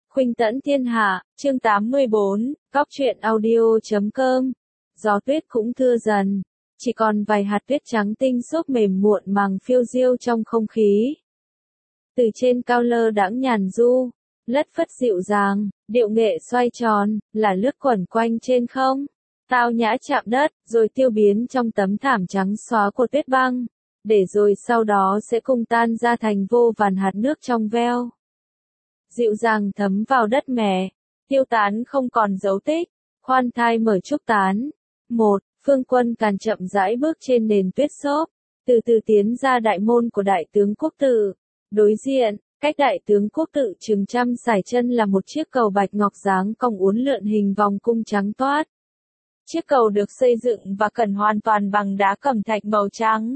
Khuynh tẫn thiên hạ, chương 84, góc truyện audio.com. Gió tuyết cũng thưa dần, chỉ còn vài hạt tuyết trắng tinh xốp mềm muộn màng phiêu diêu trong không khí. Từ trên cao lơ đãng nhàn du, lất phất dịu dàng, điệu nghệ xoay tròn, là lướt quẩn quanh trên không. Tao nhã chạm đất, rồi tiêu biến trong tấm thảm trắng xóa của tuyết băng, để rồi sau đó sẽ cùng tan ra thành vô vàn hạt nước trong veo. Dịu dàng thấm vào đất mẹ, tiêu tán không còn dấu tích, khoan thai mở trúc tán. Phương Quân Càn chậm rãi bước trên nền tuyết xốp, từ từ tiến ra đại môn của đại tướng quốc tự. Đối diện, cách đại tướng quốc tự chừng trăm sải chân là một chiếc cầu bạch ngọc dáng cong uốn lượn hình vòng cung trắng toát. Chiếc cầu được xây dựng và cần hoàn toàn bằng đá cẩm thạch màu trắng.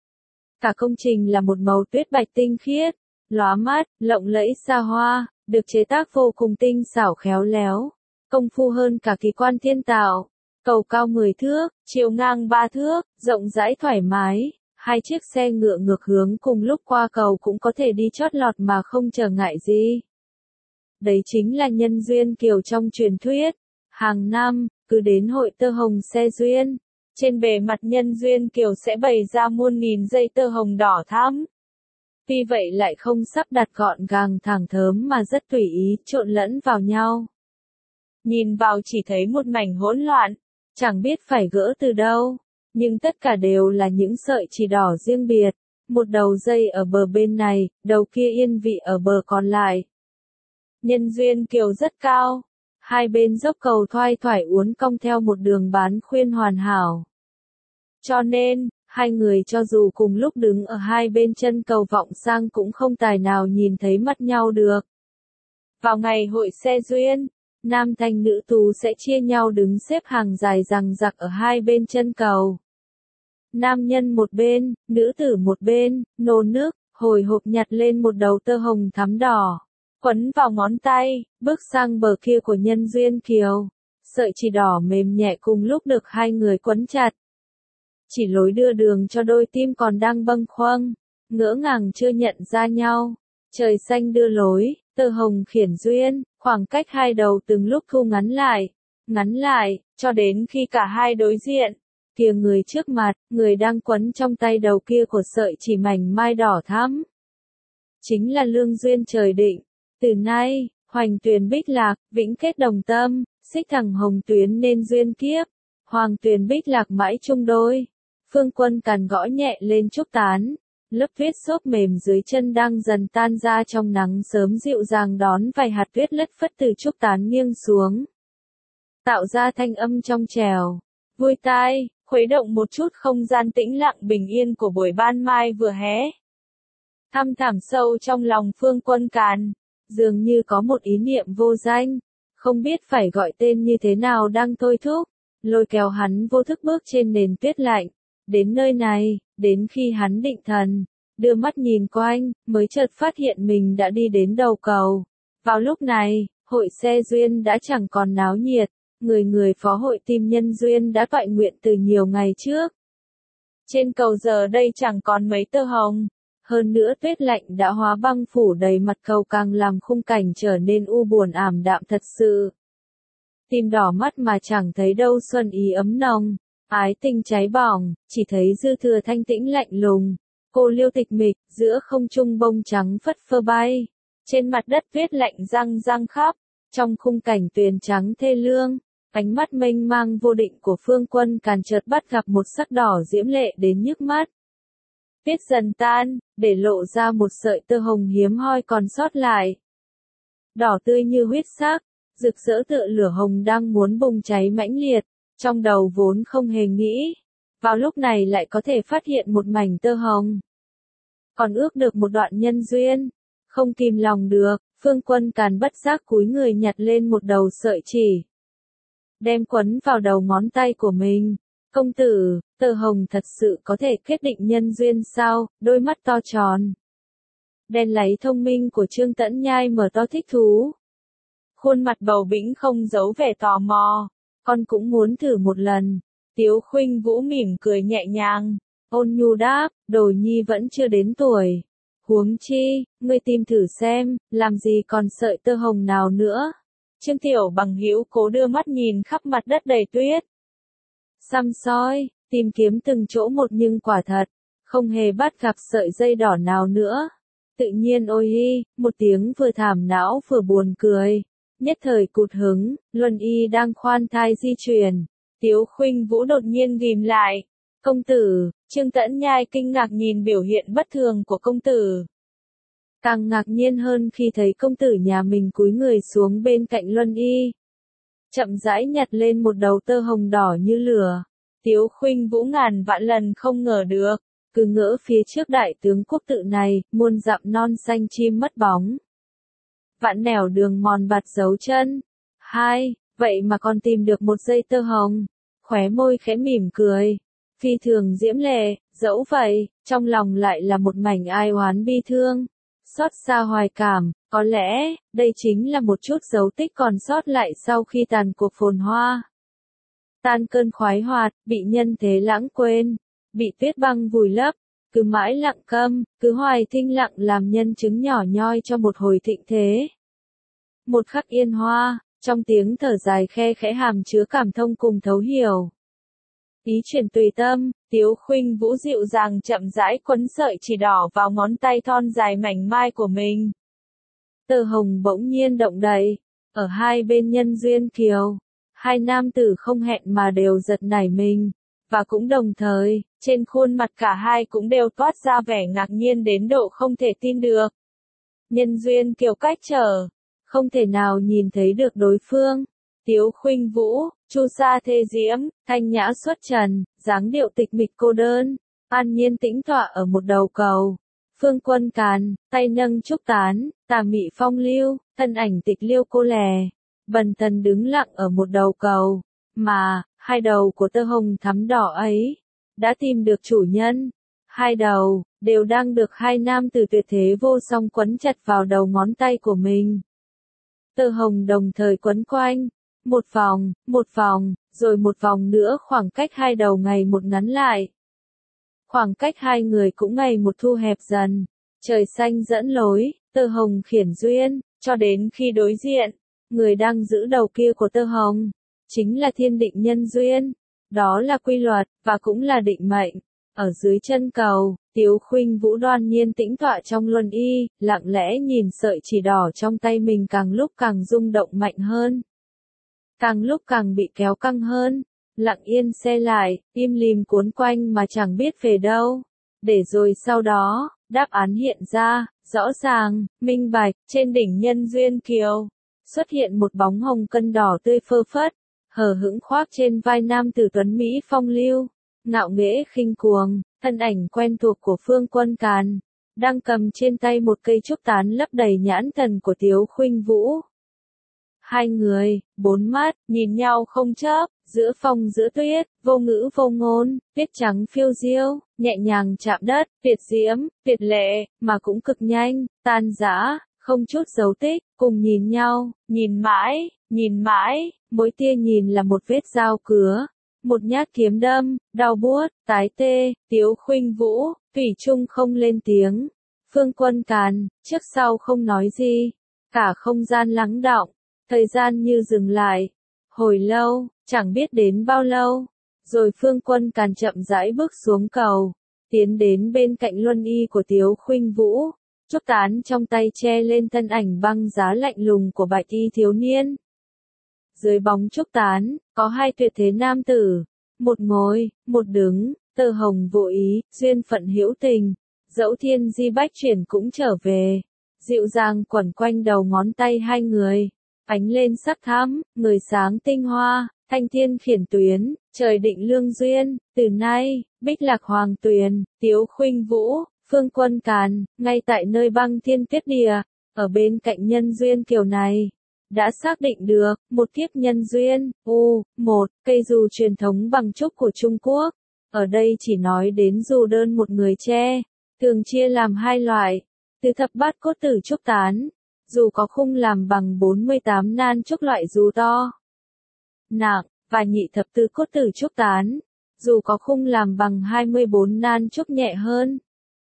Cả công trình là một màu tuyết bạch tinh khiết, lóa mắt, lộng lẫy xa hoa, được chế tác vô cùng tinh xảo khéo léo, công phu hơn cả kỳ quan thiên tạo. Cầu cao 10 thước, chiều ngang 3 thước, rộng rãi thoải mái, hai chiếc xe ngựa ngược hướng cùng lúc qua cầu cũng có thể đi chót lọt mà không trở ngại gì. Đấy chính là nhân duyên kiều trong truyền thuyết. Hàng năm, cứ đến hội tơ hồng xe duyên, trên bề mặt nhân duyên kiều sẽ bày ra muôn nghìn dây tơ hồng đỏ thắm. Tuy vậy lại không sắp đặt gọn gàng thẳng thớm mà rất tùy ý trộn lẫn vào nhau. Nhìn vào chỉ thấy một mảnh hỗn loạn, chẳng biết phải gỡ từ đâu, nhưng tất cả đều là những sợi chỉ đỏ riêng biệt, một đầu dây ở bờ bên này, đầu kia yên vị ở bờ còn lại. Nhân duyên kiều rất cao, hai bên dốc cầu thoai thoải uốn cong theo một đường bán khuyên hoàn hảo. Cho nên, hai người cho dù cùng lúc đứng ở hai bên chân cầu vọng sang cũng không tài nào nhìn thấy mắt nhau được. Vào ngày hội xe duyên, nam thanh nữ tú sẽ chia nhau đứng xếp hàng dài dằng dặc ở hai bên chân cầu. Nam nhân một bên, nữ tử một bên, nô nức, hồi hộp nhặt lên một đầu tơ hồng thắm đỏ, quấn vào ngón tay, bước sang bờ kia của nhân duyên kiều. Sợi chỉ đỏ mềm nhẹ cùng lúc được hai người quấn chặt. Chỉ lối đưa đường cho đôi tim còn đang bâng khuâng, ngỡ ngàng chưa nhận ra nhau. Trời xanh đưa lối, tơ hồng khiển duyên, khoảng cách hai đầu từng lúc thu ngắn lại, cho đến khi cả hai đối diện. Kìa người trước mặt, người đang quấn trong tay đầu kia của sợi chỉ mảnh mai đỏ thắm. Chính là lương duyên trời định. Từ nay, hoành tuyền bích lạc, vĩnh kết đồng tâm, xích thẳng hồng tuyến nên duyên kiếp. Hoàng tuyền bích lạc mãi chung đôi. Phương Quân Càn gõ nhẹ lên trúc tán. Lớp tuyết xốp mềm dưới chân đang dần tan ra trong nắng sớm dịu dàng đón vài hạt tuyết lất phất từ trúc tán nghiêng xuống. Tạo ra thanh âm trong trèo, vui tai, khuấy động một chút không gian tĩnh lặng bình yên của buổi ban mai vừa hé. Thăm thẳm sâu trong lòng Phương Quân Càn, dường như có một ý niệm vô danh, không biết phải gọi tên như thế nào đang thôi thúc, lôi kéo hắn vô thức bước trên nền tuyết lạnh. Đến nơi này, đến khi hắn định thần, đưa mắt nhìn quanh, mới chợt phát hiện mình đã đi đến đầu cầu. Vào lúc này, hội xe duyên đã chẳng còn náo nhiệt, người phó hội tim nhân duyên đã toại nguyện từ nhiều ngày trước. Trên cầu giờ đây chẳng còn mấy tơ hồng, hơn nữa tuyết lạnh đã hóa băng phủ đầy mặt cầu càng làm khung cảnh trở nên u buồn ảm đạm thật sự. Tim đỏ mắt mà chẳng thấy đâu xuân ý ấm nồng. Ái tình cháy bỏng, chỉ thấy dư thừa thanh tĩnh lạnh lùng. Cô liêu tịch mịch, giữa không trung bông trắng phất phơ bay. Trên mặt đất tuyết lạnh răng răng khắp. Trong khung cảnh tuyền trắng thê lương, ánh mắt mênh mang vô định của Phương Quân Càn chợt bắt gặp một sắc đỏ diễm lệ đến nhức mắt. Tuyết dần tan, để lộ ra một sợi tơ hồng hiếm hoi còn sót lại. Đỏ tươi như huyết sắc, rực rỡ tựa lửa hồng đang muốn bùng cháy mãnh liệt. Trong đầu vốn không hề nghĩ, vào lúc này lại có thể phát hiện một mảnh tơ hồng. Còn ước được một đoạn nhân duyên, không kìm lòng được, Phương Quân Càn bất giác cúi người nhặt lên một đầu sợi chỉ. Đem quấn vào đầu ngón tay của mình. Công tử, tơ hồng thật sự có thể kết định nhân duyên sao? Đôi mắt to tròn, đen láy thông minh của Trương Tẫn Nhai mở to thích thú. Khuôn mặt bầu bĩnh không giấu vẻ tò mò. Con cũng muốn thử một lần. Tiếu Khuynh Vũ mỉm cười nhẹ nhàng, ôn nhu đáp, đồ nhi vẫn chưa đến tuổi. Huống chi, ngươi tìm thử xem, làm gì còn sợi tơ hồng nào nữa. Trương Tiểu Bằng hữu cố đưa mắt nhìn khắp mặt đất đầy tuyết. Săm soi, tìm kiếm từng chỗ một nhưng quả thật, không hề bắt gặp sợi dây đỏ nào nữa. Tự nhiên ôi hi, một tiếng vừa thảm não vừa buồn cười. Nhất thời cụt hứng, Luân Y đang khoan thai di chuyển. Tiếu Khuynh Vũ đột nhiên ghim lại. Công tử, Trương Tẫn Nhai kinh ngạc nhìn biểu hiện bất thường của công tử. Càng ngạc nhiên hơn khi thấy công tử nhà mình cúi người xuống bên cạnh Luân Y. Chậm rãi nhặt lên một đầu tơ hồng đỏ như lửa. Tiếu Khuynh Vũ ngàn vạn lần không ngờ được. Cứ ngỡ phía trước đại tướng quốc tự này, muôn dặm non xanh chim mất bóng. Vạn nẻo đường mòn bạt dấu chân. Hai, vậy mà còn tìm được một dây tơ hồng. Khóe môi khẽ mỉm cười. Phi thường diễm lệ, dẫu vậy, trong lòng lại là một mảnh ai oán bi thương. Xót xa hoài cảm, có lẽ, đây chính là một chút dấu tích còn sót lại sau khi tàn cuộc phồn hoa. Tan cơn khoái hoạt, bị nhân thế lãng quên, bị tuyết băng vùi lấp, cứ mãi lặng câm, cứ hoài thinh lặng làm nhân chứng nhỏ nhoi cho một hồi thịnh thế. Một khắc yên hoa, trong tiếng thở dài khe khẽ hàm chứa cảm thông cùng thấu hiểu. Ý chuyển tùy tâm, Tiếu Khuynh Vũ dịu dàng chậm rãi quấn sợi chỉ đỏ vào ngón tay thon dài mảnh mai của mình. Tơ hồng bỗng nhiên động đậy, ở hai bên nhân duyên kiều, hai nam tử không hẹn mà đều giật nảy mình, và cũng đồng thời, trên khuôn mặt cả hai cũng đều toát ra vẻ ngạc nhiên đến độ không thể tin được. Nhân duyên kiều cách trở, không thể nào nhìn thấy được đối phương. Tiếu Khuynh Vũ, chu sa thê diễm, thanh nhã xuất trần, dáng điệu tịch mịch cô đơn, an nhiên tĩnh tọa ở một đầu cầu. Phương Quân Càn, tay nâng trúc tán, tà mị phong lưu, thân ảnh tịch liêu cô lẻ, bần thần đứng lặng ở một đầu cầu, mà, hai đầu của tơ hồng thắm đỏ ấy, đã tìm được chủ nhân. Hai đầu, đều đang được hai nam tử tuyệt thế vô song quấn chặt vào đầu ngón tay của mình. Tơ hồng đồng thời quấn quanh, một vòng, rồi một vòng nữa khoảng cách hai đầu ngày một ngắn lại. Khoảng cách hai người cũng ngày một thu hẹp dần, trời xanh dẫn lối, tơ hồng khiển duyên, cho đến khi đối diện, người đang giữ đầu kia của tơ hồng, chính là thiên định nhân duyên, đó là quy luật, và cũng là định mệnh. Ở dưới chân cầu, Tiếu Khuynh Vũ đoan nhiên tĩnh tọa trong Luân Y, lặng lẽ nhìn sợi chỉ đỏ trong tay mình càng lúc càng rung động mạnh hơn. Càng lúc càng bị kéo căng hơn, lặng yên xe lại, im lìm cuốn quanh mà chẳng biết về đâu. Để rồi sau đó, đáp án hiện ra, rõ ràng, minh bạch, trên đỉnh nhân duyên kiều, xuất hiện một bóng hồng cân đỏ tươi phơ phất, hờ hững khoác trên vai nam tử tuấn Mỹ phong lưu, ngạo nghễ khinh cuồng, thân ảnh quen thuộc của Phương Quân Càn, đang cầm trên tay một cây trúc tán lấp đầy nhãn thần của Tiếu Khuynh Vũ. Hai người, bốn mắt, nhìn nhau không chớp, giữa phong giữa tuyết, vô ngữ vô ngôn, tuyết trắng phiêu diêu, nhẹ nhàng chạm đất, tuyệt diễm, tuyệt lệ, mà cũng cực nhanh, tan rã, không chút dấu tích, cùng nhìn nhau, nhìn mãi, mỗi tia nhìn là một vết dao cứa, một nhát kiếm đâm, đau buốt, tái tê. Tiếu Khuynh Vũ, thủy chung không lên tiếng. Phương Quân Càn, trước sau không nói gì, cả không gian lắng đọng. Thời gian như dừng lại, hồi lâu, chẳng biết đến bao lâu, rồi Phương Quân Càn chậm rãi bước xuống cầu, tiến đến bên cạnh Luân Y của Tiếu Khuynh Vũ, trúc tán trong tay che lên thân ảnh băng giá lạnh lùng của bạch y thiếu niên. Dưới bóng trúc tán, có hai tuyệt thế nam tử, một ngồi, một đứng, tơ hồng vô ý, duyên phận hữu tình, dẫu thiên di bách chuyển cũng trở về, dịu dàng quẩn quanh đầu ngón tay hai người. Ánh lên sắc thắm, người sáng tinh hoa, thanh thiên khiển tuyến, trời định lương duyên, từ nay, bích lạc hoàng tuyền, Tiếu Khuynh Vũ, Phương Quân Càn, ngay tại nơi băng thiên tuyết địa, ở bên cạnh nhân duyên kiều này, đã xác định được, một kiếp nhân duyên, một, cây dù truyền thống bằng trúc của Trung Quốc, ở đây chỉ nói đến dù đơn một người tre, thường chia làm hai loại, từ thập bát cốt tử trúc tán. Dù có khung làm bằng 48 nan trúc loại dù to, nặng, và nhị thập tứ cốt tử trúc tán, dù có khung làm bằng 24 nan trúc nhẹ hơn.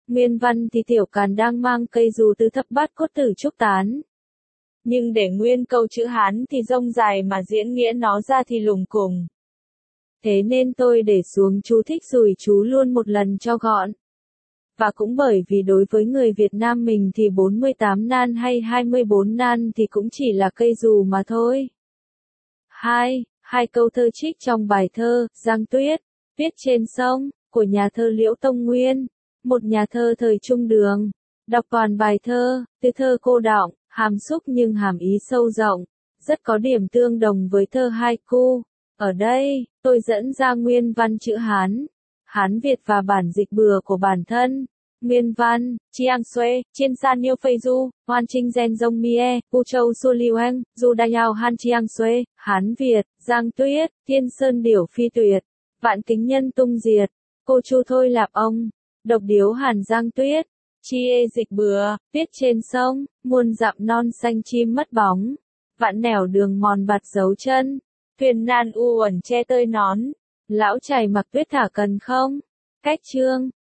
Nguyên văn thì Tiểu Càn đang mang cây dù tứ thập bát cốt tử trúc tán. Nhưng để nguyên câu chữ Hán thì rông dài mà diễn nghĩa nó ra thì lùng cùng. Thế nên tôi để xuống chú thích rủi chú luôn một lần cho gọn. Và cũng bởi vì đối với người Việt Nam mình thì 48 nan hay 24 nan thì cũng chỉ là cây dù mà thôi. 2. Hai câu thơ trích trong bài thơ Giang Tuyết, viết trên sông, của nhà thơ Liễu Tông Nguyên, một nhà thơ thời Trung Đường. Đọc toàn bài thơ, từ thơ cô đọng, hàm xúc nhưng hàm ý sâu rộng, rất có điểm tương đồng với thơ haiku. Ở đây, tôi dẫn ra nguyên văn chữ Hán, Hán Việt và bản dịch bừa của bản thân. Nguyên văn, Chiang Xuê, Chiên San Nhiêu Phây Du, Hoan Trinh Gen Dông Mie, Pu Châu Su Liu Anh, Du Đa Yao Han Chiang Xuê, Hán Việt, Giang Tuyết, Thiên Sơn Điểu Phi Tuyệt, Vạn Kính Nhân Tung Diệt, Cô Chu Thôi Lạp Ông, Độc Điếu Hàn Giang Tuyết, Chi Ê Dịch Bừa, viết trên sông, muôn dặm non xanh chim mất bóng, vạn nẻo đường mòn bạt dấu chân, thuyền nan u uẩn che tơi nón, lão chài mặc tuyết thả cần không. Cách chương